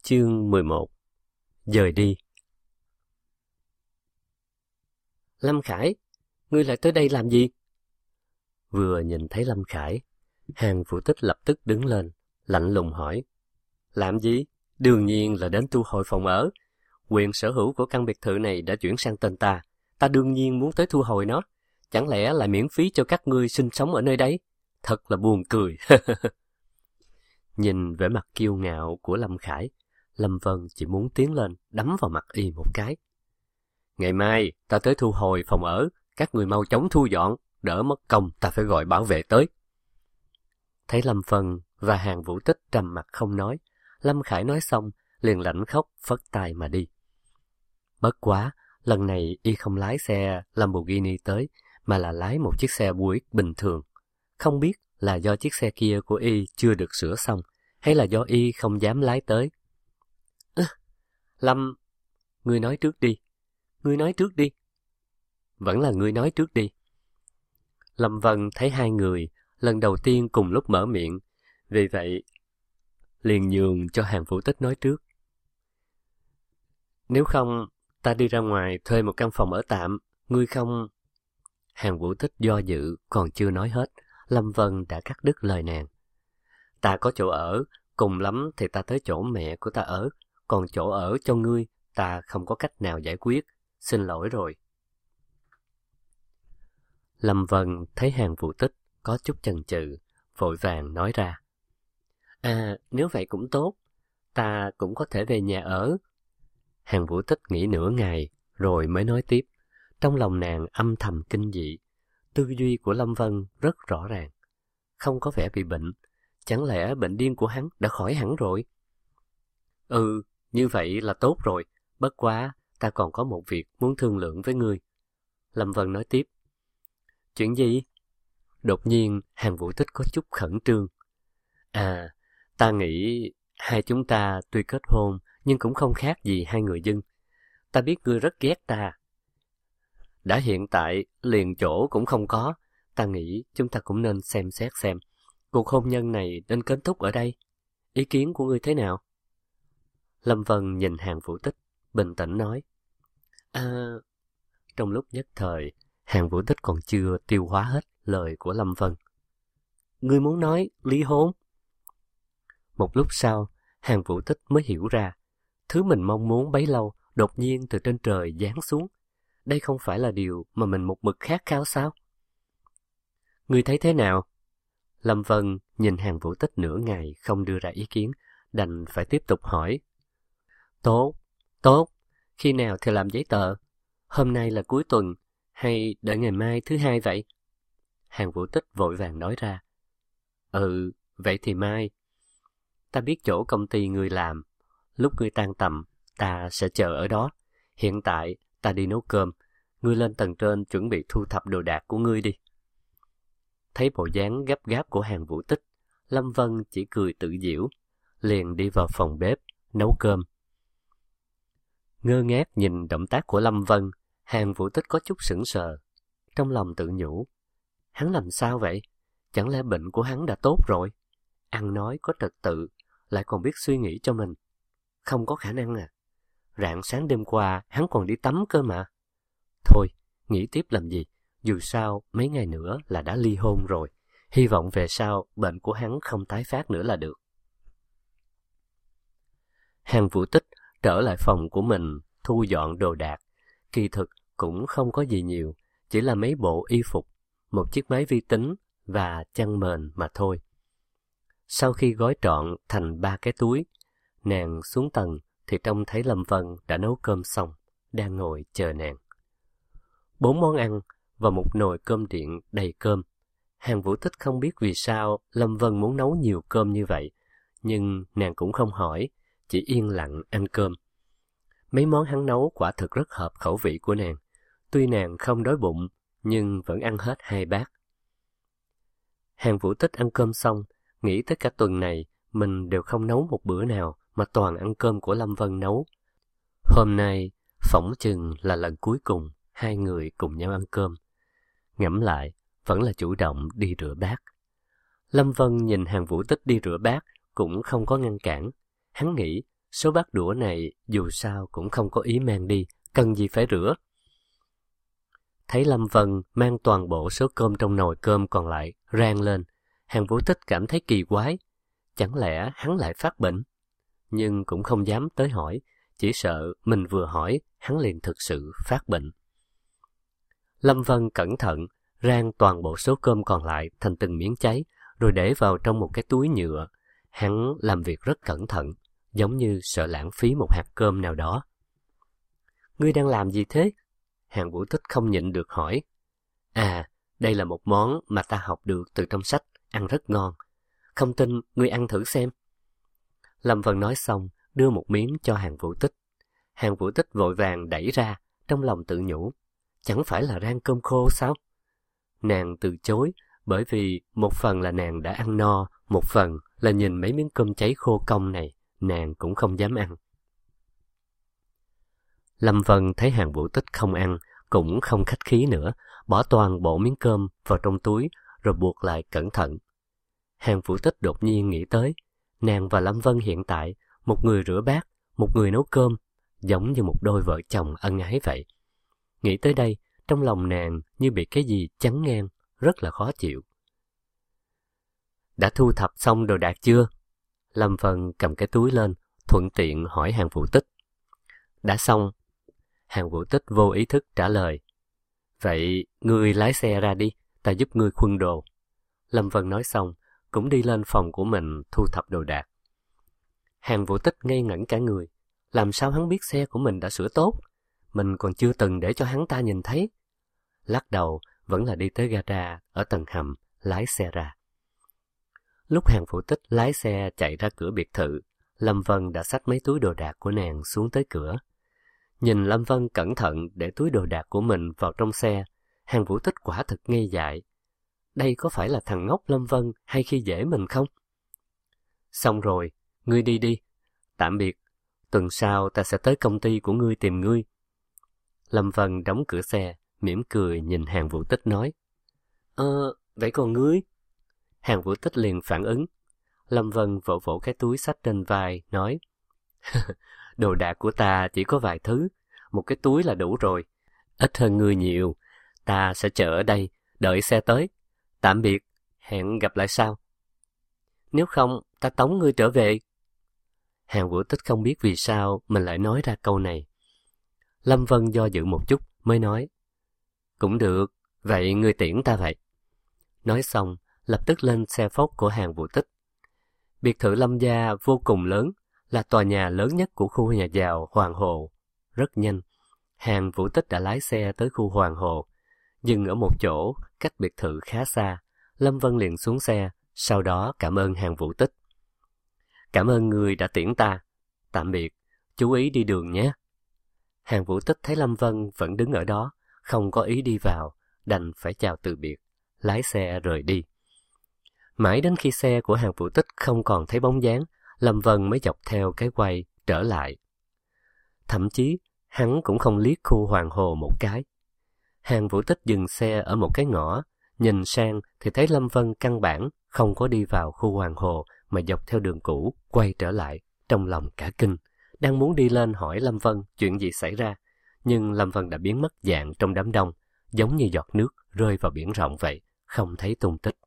Chương 11. Dời đi. Lâm Khải, ngươi lại tới đây làm gì? Vừa nhìn thấy Lâm Khải, Hàn Vũ Tích lập tức đứng lên, lạnh lùng hỏi. Làm gì? Đương nhiên là đến thu hồi phòng ở. Quyền sở hữu của căn biệt thự này đã chuyển sang tên ta. Ta đương nhiên muốn tới thu hồi nó. Chẳng lẽ lại miễn phí cho các ngươi sinh sống ở nơi đấy? Thật là buồn cười. Nhìn vẻ mặt kiêu ngạo của Lâm Khải, Lâm Vân chỉ muốn tiến lên đấm vào mặt y một cái. Ngày mai ta tới thu hồi phòng ở, các người mau chóng thu dọn, đỡ mất công ta phải gọi bảo vệ tới. Thấy Lâm Vân và Hàn Vũ Tích trầm mặt không nói, Lâm Khải nói xong liền lạnh khóc phất tay mà đi. Bất quá, lần này y không lái xe Lamborghini tới, mà là lái một chiếc xe Buick bình thường. Không biết là do chiếc xe kia của y chưa được sửa xong, hay là do y không dám lái tới. Lâm, ngươi nói trước đi. Ngươi nói trước đi. Vẫn là ngươi nói trước đi. Lâm Vân thấy hai người lần đầu tiên cùng lúc mở miệng, vì vậy liền nhường cho Hàn Vũ Tích nói trước. Nếu không, ta đi ra ngoài thuê một căn phòng ở tạm, ngươi không... Hàn Vũ Tích do dự, còn chưa nói hết, Lâm Vân đã cắt đứt lời nàng. Ta có chỗ ở, cùng lắm thì ta tới chỗ mẹ của ta ở, còn chỗ ở cho ngươi, ta không có cách nào giải quyết, xin lỗi rồi. Lâm Vân thấy Hàn Vũ Tích có chút chần chừ, vội vàng nói ra. Nếu vậy cũng tốt, ta cũng có thể về nhà ở. Hàn Vũ Tích nghĩ nửa ngày, rồi mới nói tiếp. Trong lòng nàng âm thầm kinh dị, tư duy của Lâm Vân rất rõ ràng. Không có vẻ bị bệnh, chẳng lẽ bệnh điên của hắn đã khỏi hẳn rồi? Như vậy là tốt rồi, bất quá ta còn có một việc muốn thương lượng với ngươi. Lâm Vân nói tiếp. Chuyện gì? Đột nhiên Hàn Vũ Tích có chút khẩn trương. Ta nghĩ hai chúng ta tuy kết hôn nhưng cũng không khác gì hai người dân. Ta biết ngươi rất ghét ta. Đã hiện tại liền chỗ cũng không có, ta nghĩ chúng ta cũng nên xem xét xem cuộc hôn nhân này nên kết thúc ở đây. Ý kiến của ngươi thế nào? Lâm Vân nhìn Hàn Vũ Tích, bình tĩnh nói. Trong lúc nhất thời, Hàn Vũ Tích còn chưa tiêu hóa hết lời của Lâm Vân. Ngươi muốn nói ly hôn? Một lúc sau, Hàn Vũ Tích mới hiểu ra, thứ mình mong muốn bấy lâu đột nhiên từ trên trời giáng xuống. Đây không phải là điều mà mình một mực khát khao sao? Ngươi thấy thế nào? Lâm Vân nhìn Hàn Vũ Tích nửa ngày không đưa ra ý kiến, đành phải tiếp tục hỏi. Tốt, khi nào thì làm giấy tờ? Hôm nay là cuối tuần, hay đợi ngày mai thứ hai vậy? Hàn Vũ Tích vội vàng nói ra. Vậy thì mai. Ta biết chỗ công ty ngươi làm, lúc ngươi tan tầm, ta sẽ chờ ở đó. Hiện tại, ta đi nấu cơm, ngươi lên tầng trên chuẩn bị thu thập đồ đạc của ngươi đi. Thấy bộ dáng gấp gáp của Hàn Vũ Tích, Lâm Vân chỉ cười tự giễu, liền đi vào phòng bếp, nấu cơm. Ngơ ngác nhìn động tác của Lâm Vân, Hàn Vũ Tích có chút sững sờ. Trong lòng tự nhủ, hắn làm sao vậy? Chẳng lẽ bệnh của hắn đã tốt rồi? Ăn nói có trật tự, lại còn biết suy nghĩ cho mình. Không có khả năng à? Rạng sáng đêm qua, hắn còn đi tắm cơ mà. Thôi, nghĩ tiếp làm gì? Dù sao, mấy ngày nữa là đã ly hôn rồi. Hy vọng về sau, bệnh của hắn không tái phát nữa là được. Hàn Vũ Tích trở lại phòng của mình, thu dọn đồ đạc. Kỳ thực cũng không có gì nhiều, chỉ là mấy bộ y phục, một chiếc máy vi tính và chăn mền mà thôi. Sau khi gói trọn thành 3 cái túi, nàng xuống tầng thì trông thấy Lâm Vân đã nấu cơm xong, đang ngồi chờ nàng. 4 món ăn và một nồi cơm điện đầy cơm. Hàn Vũ Tích không biết vì sao Lâm Vân muốn nấu nhiều cơm như vậy, nhưng nàng cũng không hỏi, chỉ yên lặng ăn cơm. Mấy món hắn nấu quả thực rất hợp khẩu vị của nàng. Tuy nàng không đói bụng, nhưng vẫn ăn hết 2 bát. Hàn Vũ Tích ăn cơm xong, nghĩ tới cả tuần này mình đều không nấu một bữa nào mà toàn ăn cơm của Lâm Vân nấu. Hôm nay, phỏng chừng là lần cuối cùng hai người cùng nhau ăn cơm. Ngẫm lại, vẫn là chủ động đi rửa bát. Lâm Vân nhìn Hàn Vũ Tích đi rửa bát cũng không có ngăn cản. Hắn nghĩ, Số bát đũa này dù sao cũng không có ý mang đi, cần gì phải rửa. Thấy Lâm Vân mang toàn bộ số cơm trong nồi cơm còn lại rang lên, Hàn Vũ Tích cảm thấy kỳ quái. Chẳng lẽ hắn lại phát bệnh? Nhưng cũng không dám tới hỏi, chỉ sợ mình vừa hỏi, hắn liền thực sự phát bệnh. Lâm Vân cẩn thận, rang toàn bộ số cơm còn lại thành từng miếng cháy, rồi để vào trong một cái túi nhựa. Hắn làm việc rất cẩn thận, giống như sợ lãng phí một hạt cơm nào đó. Ngươi đang làm gì thế? Hàn Vũ Tích không nhịn được hỏi. À, đây là một món mà ta học được từ trong sách, ăn rất ngon. Không tin, ngươi ăn thử xem. Lâm Vân nói xong, đưa một miếng cho Hàn Vũ Tích. Hàn Vũ Tích vội vàng đẩy ra, trong lòng tự nhủ. Chẳng phải là rang cơm khô sao? Nàng từ chối, bởi vì một phần là nàng đã ăn no, một phần là nhìn mấy miếng cơm cháy khô cong này, nàng cũng không dám ăn. Lâm Vân thấy Hàn Vũ Tích không ăn, cũng không khách khí nữa, bỏ toàn bộ miếng cơm vào trong túi, rồi buộc lại cẩn thận. Hàn Vũ Tích đột nhiên nghĩ tới, nàng và Lâm Vân hiện tại, một người rửa bát, một người nấu cơm, giống như một đôi vợ chồng ân ái vậy. Nghĩ tới đây, trong lòng nàng như bị cái gì chắn ngang, rất là khó chịu. Đã thu thập xong đồ đạc chưa? Lâm Vân cầm cái túi lên, thuận tiện hỏi Hàn Vũ Tích. Đã xong. Hàn Vũ Tích vô ý thức trả lời. Vậy ngươi lái xe ra đi, ta giúp ngươi khuân đồ. Lâm Vân nói xong, cũng đi lên phòng của mình thu thập đồ đạc. Hàn Vũ Tích ngây ngẩn cả người. Làm sao hắn biết xe của mình đã sửa tốt? Mình còn chưa từng để cho hắn ta nhìn thấy. Lắc đầu, vẫn là đi tới gara ở tầng hầm, lái xe ra. Lúc Hàn Vũ Tích lái xe chạy ra cửa biệt thự, Lâm Vân đã xách mấy túi đồ đạc của nàng xuống tới cửa. Nhìn Lâm Vân cẩn thận để túi đồ đạc của mình vào trong xe, Hàn Vũ Tích quả thực ngây dại. Đây có phải là thằng ngốc Lâm Vân hay khi dễ mình không? Xong rồi, ngươi đi đi. Tạm biệt, tuần sau ta sẽ tới công ty của ngươi tìm ngươi. Lâm Vân đóng cửa xe, mỉm cười nhìn Hàn Vũ Tích nói. Vậy còn ngươi? Hàn Vũ Tích liền phản ứng. Lâm Vân vỗ vỗ cái túi xách trên vai, nói. Đồ đạc của ta chỉ có vài thứ, một cái túi là đủ rồi. Ít hơn ngươi nhiều, ta sẽ chờ ở đây, đợi xe tới. Tạm biệt, hẹn gặp lại sau. Nếu không, ta tống ngươi trở về. Hàn Vũ Tích không biết vì sao mình lại nói ra câu này. Lâm Vân do dự một chút mới nói. Cũng được, vậy ngươi tiễn ta vậy. Nói xong, lập tức lên xe phốc của Hàn Vũ Tích. Biệt thự Lâm gia vô cùng lớn, là tòa nhà lớn nhất của khu nhà giàu Hoàng Hồ. Rất nhanh, Hàn Vũ Tích đã lái xe tới khu Hoàng Hồ. Dừng ở một chỗ, cách biệt thự khá xa. Lâm Vân liền xuống xe, sau đó cảm ơn Hàn Vũ Tích. Cảm ơn người đã tiễn ta. Tạm biệt, chú ý đi đường nhé. Hàn Vũ Tích thấy Lâm Vân vẫn đứng ở đó, không có ý đi vào, đành phải chào từ biệt, lái xe rời đi. Mãi đến khi xe của Hàn Vũ Tích không còn thấy bóng dáng, Lâm Vân mới dọc theo cái quay trở lại. Thậm chí, hắn cũng không liếc khu Hoàng Hồ một cái. Hàn Vũ Tích dừng xe ở một cái ngõ, nhìn sang thì thấy Lâm Vân căn bản không có đi vào khu Hoàng Hồ mà dọc theo đường cũ quay trở lại, trong lòng cả kinh, đang muốn đi lên hỏi Lâm Vân chuyện gì xảy ra, nhưng Lâm Vân đã biến mất dạng trong đám đông, giống như giọt nước rơi vào biển rộng vậy, không thấy tung tích.